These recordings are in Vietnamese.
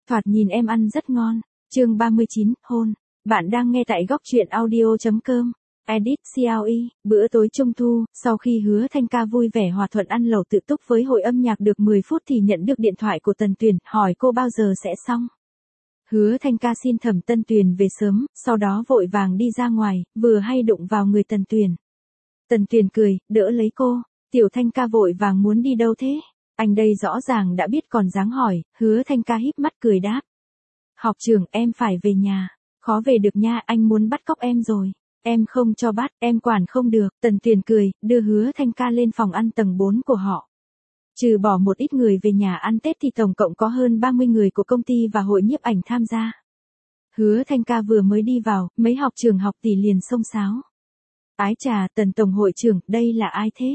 Thoạt nhìn em ăn rất ngon. Chương 39, hôn. Bạn đang nghe tại góc truyện audio.com. Edit CLE, bữa tối trung thu, sau khi Hứa Thanh Ca vui vẻ hòa thuận ăn lẩu tự túc với hội âm nhạc được 10 phút thì nhận được điện thoại của Tần Tuyền, hỏi cô bao giờ sẽ xong. Hứa Thanh Ca xin Thẩm Tân Tuyền về sớm, sau đó vội vàng đi ra ngoài, vừa hay đụng vào người Tần Tuyền. Tần Tuyền cười, đỡ lấy cô, Tiểu Thanh Ca vội vàng muốn đi đâu thế? Anh đây rõ ràng đã biết còn dáng hỏi, Hứa Thanh Ca híp mắt cười đáp. Học trưởng, em phải về nhà. Khó về được nha, anh muốn bắt cóc em rồi. Em không cho bắt, em quản không được. Tần Tuyền cười, đưa Hứa Thanh Ca lên phòng ăn tầng 4 của họ. Trừ bỏ một ít người về nhà ăn Tết thì tổng cộng có hơn 30 người của công ty và hội nhiếp ảnh tham gia. Hứa Thanh Ca vừa mới đi vào, mấy học trưởng học tỷ liền xông xáo. Ái chà, Tần tổng hội trưởng, đây là ai thế?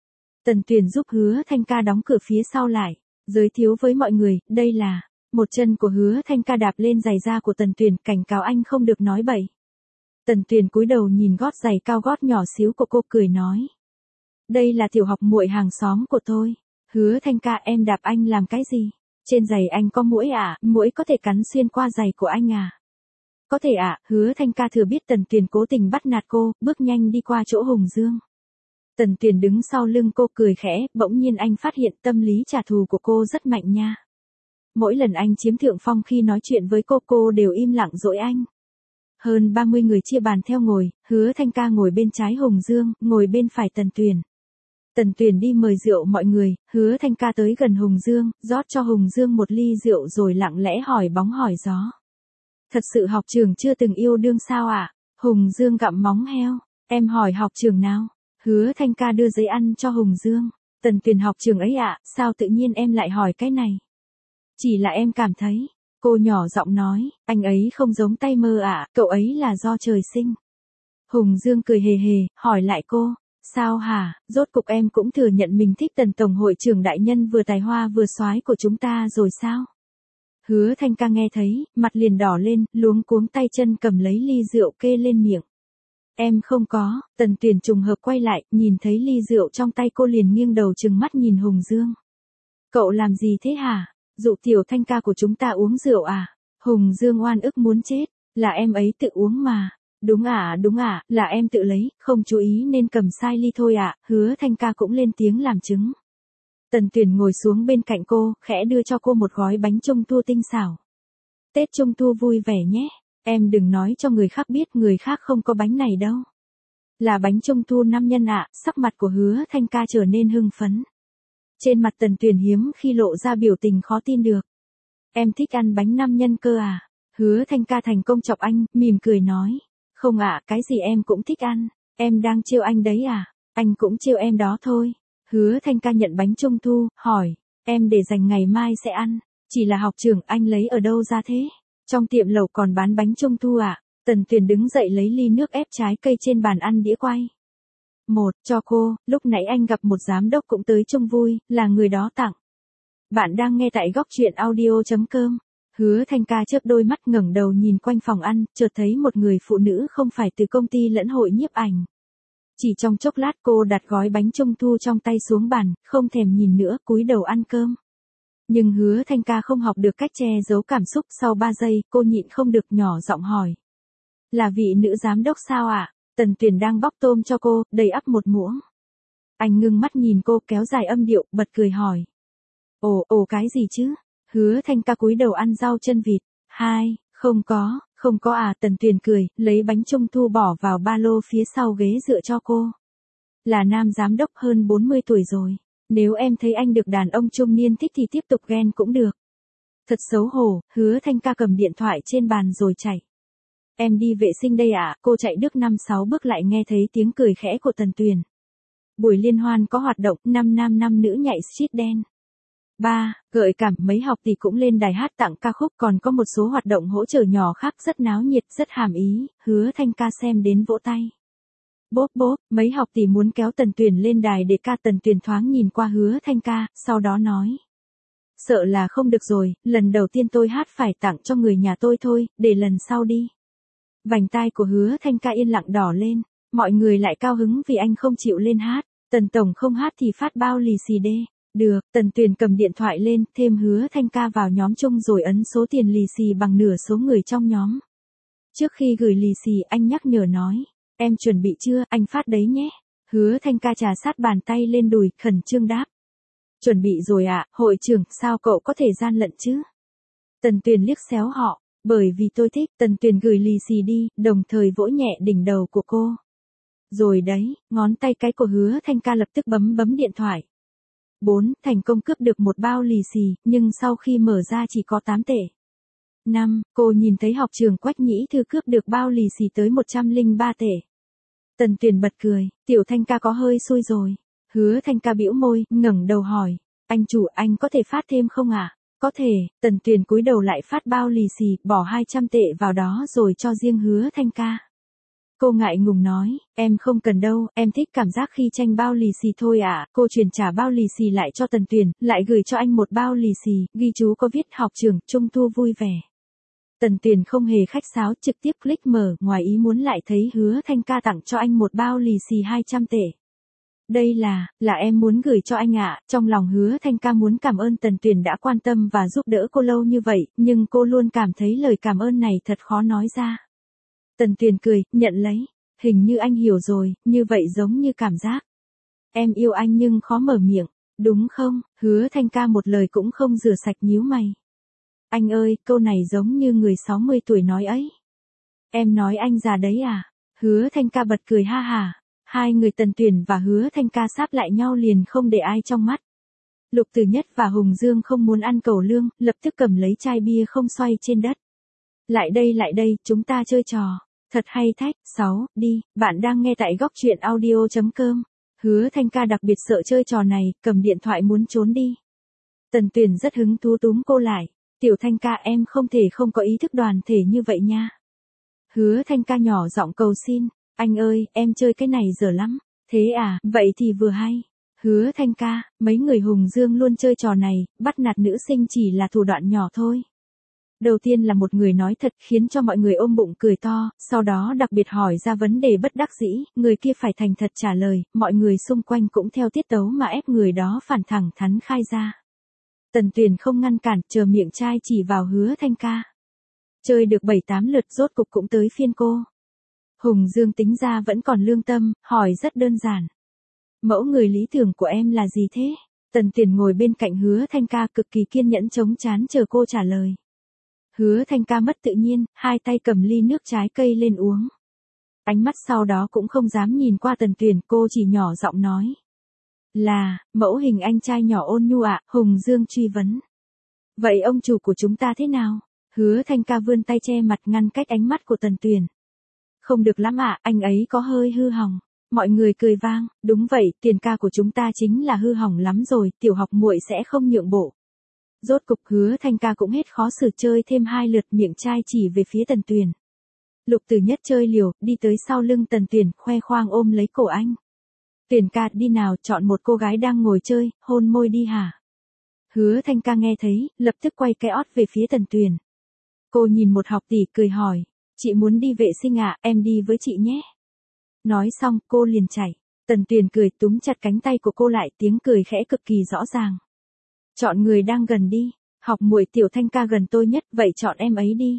Tần Tuyền giúp Hứa Thanh Ca đóng cửa phía sau lại, giới thiệu với mọi người, đây là... Một chân của Hứa Thanh Ca đạp lên giày da của Tần Tuyền, cảnh cáo anh không được nói bậy. Tần Tuyền cúi đầu nhìn gót giày cao gót nhỏ xíu của cô, cười nói. Đây là tiểu học muội hàng xóm của tôi. Hứa Thanh Ca, em đạp anh làm cái gì? Trên giày anh có muỗi à? Muỗi có thể cắn xuyên qua giày của anh à? Có thể ạ. Hứa Thanh Ca thừa biết Tần Tuyền cố tình bắt nạt cô, bước nhanh đi qua chỗ Hùng Dương. Tần Tuyền đứng sau lưng cô cười khẽ, bỗng nhiên anh phát hiện tâm lý trả thù của cô rất mạnh nha. Mỗi lần anh chiếm thượng phong khi nói chuyện với cô đều im lặng dỗi anh. Hơn 30 người chia bàn theo ngồi, Hứa Thanh Ca ngồi bên trái Hùng Dương, ngồi bên phải Tần Tuyền. Tần Tuyền đi mời rượu mọi người, Hứa Thanh Ca tới gần Hùng Dương, rót cho Hùng Dương một ly rượu rồi lặng lẽ hỏi bóng hỏi gió. Thật sự học trưởng chưa từng yêu đương sao ạ? Hùng Dương gặm móng heo, em hỏi học trưởng nào? Hứa Thanh Ca đưa giấy ăn cho Hùng Dương. Tần Tuyền, học trưởng ấy ạ, sao tự nhiên em lại hỏi cái này? Chỉ là em cảm thấy, cô nhỏ giọng nói, anh ấy không giống tay mơ ạ, cậu ấy là do trời sinh. Hùng Dương cười hề hề, hỏi lại cô, sao hả, rốt cục em cũng thừa nhận mình thích Tần tổng hội trưởng đại nhân vừa tài hoa vừa soái của chúng ta rồi sao? Hứa Thanh Ca nghe thấy, mặt liền đỏ lên, luống cuống tay chân cầm lấy ly rượu kê lên miệng. Em không có. Tần Tuyền trùng hợp quay lại, nhìn thấy ly rượu trong tay cô liền nghiêng đầu trừng mắt nhìn Hùng Dương. Cậu làm gì thế hả? Dụ Tiểu Thanh Ca của chúng ta uống rượu à? Hùng Dương oan ức muốn chết, là em ấy tự uống mà. Đúng à, là em tự lấy, không chú ý nên cầm sai ly thôi ạ. Hứa Thanh Ca cũng lên tiếng làm chứng. Tần Tuyền ngồi xuống bên cạnh cô, khẽ đưa cho cô một gói bánh trung thu tinh xảo. Tết trung thu vui vẻ nhé, em đừng nói cho người khác biết, người khác không có bánh này đâu. Là bánh trung thu 5 nhân ạ. Sắc mặt của Hứa Thanh Ca trở nên hưng phấn. Trên mặt Tần Tuyền hiếm khi lộ ra biểu tình khó tin được. Em thích ăn bánh 5 nhân cơ à? Hứa Thanh Ca thành công chọc anh, mỉm cười nói. Không ạ, cái gì em cũng thích ăn. Em đang trêu anh đấy à? Anh cũng trêu em đó thôi. Hứa Thanh Ca nhận bánh trung thu, hỏi. Em để dành ngày mai sẽ ăn. Chỉ là học trưởng, anh lấy ở đâu ra thế? Trong tiệm lẩu còn bán bánh trung thu à? Tần Tuyền đứng dậy lấy ly nước ép trái cây trên bàn ăn đĩa quay. Một, cho cô, lúc nãy anh gặp một giám đốc cũng tới chung vui, là người đó tặng. Bạn đang nghe tại góc truyện audio.com. Hứa Thanh Ca chớp đôi mắt ngẩng đầu nhìn quanh phòng ăn, chợt thấy một người phụ nữ không phải từ công ty lẫn hội nhiếp ảnh. Chỉ trong chốc lát cô đặt gói bánh trung thu trong tay xuống bàn, không thèm nhìn nữa, cúi đầu ăn cơm. Nhưng Hứa Thanh Ca không học được cách che giấu cảm xúc, sau 3 giây, cô nhịn không được nhỏ giọng hỏi. Là vị nữ giám đốc sao ạ? Tần Tuyền đang bóc tôm cho cô, đầy ắp một muỗng. Anh ngưng mắt nhìn cô, kéo dài âm điệu, bật cười hỏi. Ồ cái gì chứ? Hứa Thanh Ca cúi đầu ăn rau chân vịt. Không có à. Tần Tuyền cười, lấy bánh trung thu bỏ vào ba lô phía sau ghế dựa cho cô. Là nam giám đốc hơn 40 tuổi rồi. Nếu em thấy anh được đàn ông trung niên thích thì tiếp tục ghen cũng được. Thật xấu hổ. Hứa Thanh Ca cầm điện thoại trên bàn rồi chạy. Em đi vệ sinh đây ạ. Cô chạy được 5-6 bước lại nghe thấy tiếng cười khẽ của Tần Tuyền. Buổi liên hoan có hoạt động, 5 nam 5 nữ nhảy street dance. 3. Gợi cảm, mấy học tỷ cũng lên đài hát tặng ca khúc, còn có một số hoạt động hỗ trợ nhỏ khác rất náo nhiệt, rất hàm ý. Hứa Thanh Ca xem đến vỗ tay. Bốp, mấy học tỷ muốn kéo Tần Tuyền lên đài để ca. Tần Tuyền thoáng nhìn qua Hứa Thanh Ca, sau đó nói. Sợ là không được rồi, lần đầu tiên tôi hát phải tặng cho người nhà tôi thôi, để lần sau đi. Vành tai của Hứa Thanh Ca yên lặng đỏ lên, mọi người lại cao hứng vì anh không chịu lên hát. Tần tổng không hát thì phát bao lì xì đê. Được, Tần Tuyền cầm điện thoại lên, thêm Hứa Thanh Ca vào nhóm chung rồi ấn số tiền lì xì bằng nửa số người trong nhóm. Trước khi gửi lì xì anh nhắc nhở nói, em chuẩn bị chưa, anh phát đấy nhé. Hứa Thanh Ca trà sát bàn tay lên đùi, khẩn trương đáp. Chuẩn bị rồi ạ, hội trưởng, sao cậu có thể gian lận chứ? Tần Tuyền liếc xéo họ, bởi vì tôi thích. Tần Tuyền gửi lì xì đi, đồng thời vỗ nhẹ đỉnh đầu của cô. Rồi đấy, ngón tay cái của Hứa Thanh Ca lập tức bấm điện thoại. 4. Thành công cướp được một bao lì xì, nhưng sau khi mở ra chỉ có 8 tệ. 5. Cô nhìn thấy học trường Quách Nhĩ Thư cướp được bao lì xì tới 103 tệ. Tần Tuyền bật cười, Tiểu Thanh Ca có hơi xui rồi. Hứa Thanh Ca bĩu môi, ngẩng đầu hỏi, anh chủ, anh có thể phát thêm không ạ? Có thể. Tần Tuyền cúi đầu lại phát bao lì xì, bỏ 200 tệ vào đó rồi cho riêng Hứa Thanh Ca. Cô ngại ngùng nói, em không cần đâu, em thích cảm giác khi tranh bao lì xì thôi ạ. Cô chuyển trả bao lì xì lại cho Tần Tuyền, lại gửi cho anh một bao lì xì, ghi chú có viết học trường, trung thu vui vẻ. Tần Tuyền không hề khách sáo, trực tiếp click mở, ngoài ý muốn lại thấy Hứa Thanh Ca tặng cho anh một bao lì xì 200 tệ. Đây là em muốn gửi cho anh ạ. Trong lòng Hứa Thanh Ca muốn cảm ơn Tần Tuyền đã quan tâm và giúp đỡ cô lâu như vậy, nhưng cô luôn cảm thấy lời cảm ơn này thật khó nói ra. Tần Tuyền cười, nhận lấy. Hình như anh hiểu rồi, như vậy giống như cảm giác. Em yêu anh nhưng khó mở miệng, đúng không? Hứa Thanh Ca một lời cũng không rửa sạch nhíu mày. Anh ơi, câu này giống như người 60 tuổi nói ấy. Em nói anh già đấy à? Hứa Thanh Ca bật cười ha hả. Hai người Tần Tuyền và Hứa Thanh Ca sáp lại nhau liền không để ai trong mắt. Lục Tử Nhất và Hùng Dương không muốn ăn cẩu lương, lập tức cầm lấy chai bia không xoay trên đất. Lại đây, chúng ta chơi trò. Thật hay thách. 6. Đi, bạn đang nghe tại góc truyện audio.com. Hứa Thanh Ca đặc biệt sợ chơi trò này, cầm điện thoại muốn trốn đi. Tần Tuyền rất hứng thú túm cô lại. Tiểu Thanh Ca, em không thể không có ý thức đoàn thể như vậy nha. Hứa Thanh Ca nhỏ giọng cầu xin. Anh ơi, em chơi cái này dở lắm. Thế à, vậy thì vừa hay. Hứa Thanh Ca, mấy người Hùng Dương luôn chơi trò này, bắt nạt nữ sinh chỉ là thủ đoạn nhỏ thôi. Đầu tiên là một người nói thật khiến cho mọi người ôm bụng cười to, sau đó đặc biệt hỏi ra vấn đề bất đắc dĩ, người kia phải thành thật trả lời, mọi người xung quanh cũng theo tiết tấu mà ép người đó phản thẳng thắn khai ra. Tần Tuyền không ngăn cản, chờ miệng chai chỉ vào Hứa Thanh Ca. Chơi được 7-8 lượt rốt cục cũng tới phiên cô. Hùng Dương tính ra vẫn còn lương tâm, hỏi rất đơn giản. Mẫu người lý tưởng của em là gì thế? Tần Tuyền ngồi bên cạnh Hứa Thanh Ca cực kỳ kiên nhẫn chống chán chờ cô trả lời. Hứa Thanh Ca mất tự nhiên, hai tay cầm ly nước trái cây lên uống. Ánh mắt sau đó cũng không dám nhìn qua Tần Tuyền, cô chỉ nhỏ giọng nói. Là, mẫu hình anh trai nhỏ ôn nhu ạ. Hùng Dương truy vấn. Vậy ông chủ của chúng ta thế nào? Hứa Thanh Ca vươn tay che mặt ngăn cách ánh mắt của Tần Tuyền. Không được lắm ạ, anh ấy có hơi hư hỏng. Mọi người cười vang, đúng vậy, tiền ca của chúng ta chính là hư hỏng lắm rồi, tiểu học muội sẽ không nhượng bộ. Rốt cục Hứa Thanh Ca cũng hết khó xử, chơi thêm 2 lượt, miệng chai chỉ về phía Tần Tuyền. Lục Tử Nhất chơi liều, đi tới sau lưng Tần Tuyền, khoe khoang ôm lấy cổ anh. Tuyền ca, đi nào, chọn một cô gái đang ngồi chơi, hôn môi đi hả? Hứa Thanh Ca nghe thấy, lập tức quay cái ót về phía Tần Tuyền. Cô nhìn một học tỷ cười hỏi, chị muốn đi vệ sinh ạ, em đi với chị nhé. Nói xong, cô liền chạy. Tần Tuyền cười túm chặt cánh tay của cô lại, tiếng cười khẽ cực kỳ rõ ràng. Chọn người đang gần đi, học muội Tiểu Thanh Ca gần tôi nhất, vậy chọn em ấy đi.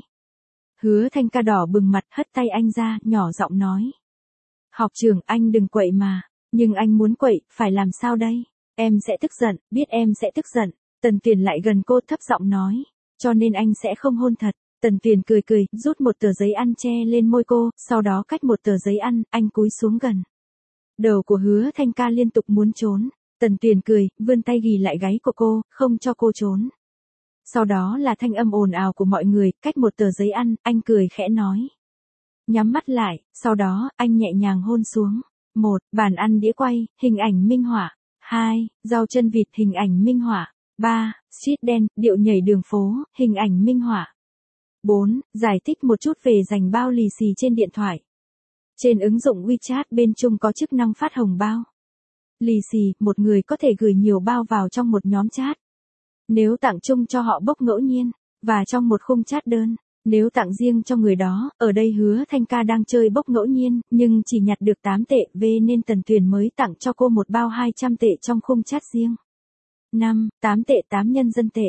Hứa Thanh Ca đỏ bừng mặt, hất tay anh ra, nhỏ giọng nói. Học trưởng, anh đừng quậy mà, nhưng anh muốn quậy, phải làm sao đây? Em sẽ tức giận, biết em sẽ tức giận. Tần Tuyền lại gần cô thấp giọng nói, cho nên anh sẽ không hôn thật. Tần Tuyền cười, rút một tờ giấy ăn che lên môi cô, sau đó cách một tờ giấy ăn, anh cúi xuống gần. Đầu của Hứa Thanh Ca liên tục muốn trốn. Tần Tuyền cười, vươn tay ghì lại gáy của cô, không cho cô trốn. Sau đó là thanh âm ồn ào của mọi người, cách một tờ giấy ăn, anh cười khẽ nói. Nhắm mắt lại, sau đó, anh nhẹ nhàng hôn xuống. 1. Bàn ăn đĩa quay, hình ảnh minh họa. 2. Rau chân vịt, hình ảnh minh họa. 3. Street dance, điệu nhảy đường phố, hình ảnh minh họa. 4. Giải thích một chút về dành bao lì xì trên điện thoại. Trên ứng dụng WeChat bên Trung có chức năng phát hồng bao. Lì xì, một người có thể gửi nhiều bao vào trong một nhóm chat. Nếu tặng chung cho họ bốc ngẫu nhiên, và trong một khung chat đơn. Nếu tặng riêng cho người đó, ở đây Hứa Thanh Ca đang chơi bốc ngẫu nhiên, nhưng chỉ nhặt được 8 tệ, nên Tần Tuyền mới tặng cho cô một bao 200 tệ trong khung chat riêng. 5, 8 tệ 8 nhân dân tệ.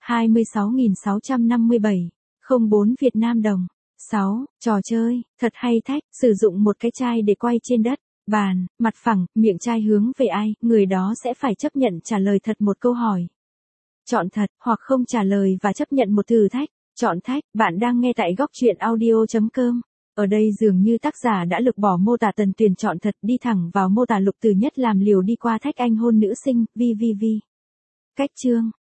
26.657. 04 Việt Nam đồng. 6. Trò chơi, thật hay thách, sử dụng một cái chai để quay trên đất, bàn, mặt phẳng, miệng chai hướng về ai, người đó sẽ phải chấp nhận trả lời thật một câu hỏi. Chọn thật, hoặc không trả lời và chấp nhận một thử thách. Chọn thách, bạn đang nghe tại góc truyện audio.com. Ở đây dường như tác giả đã lược bỏ mô tả Tần Tuyền chọn thật, đi thẳng vào mô tả Lục Từ Nhất làm liều đi qua thách anh hôn nữ sinh, VVV. Cách chương,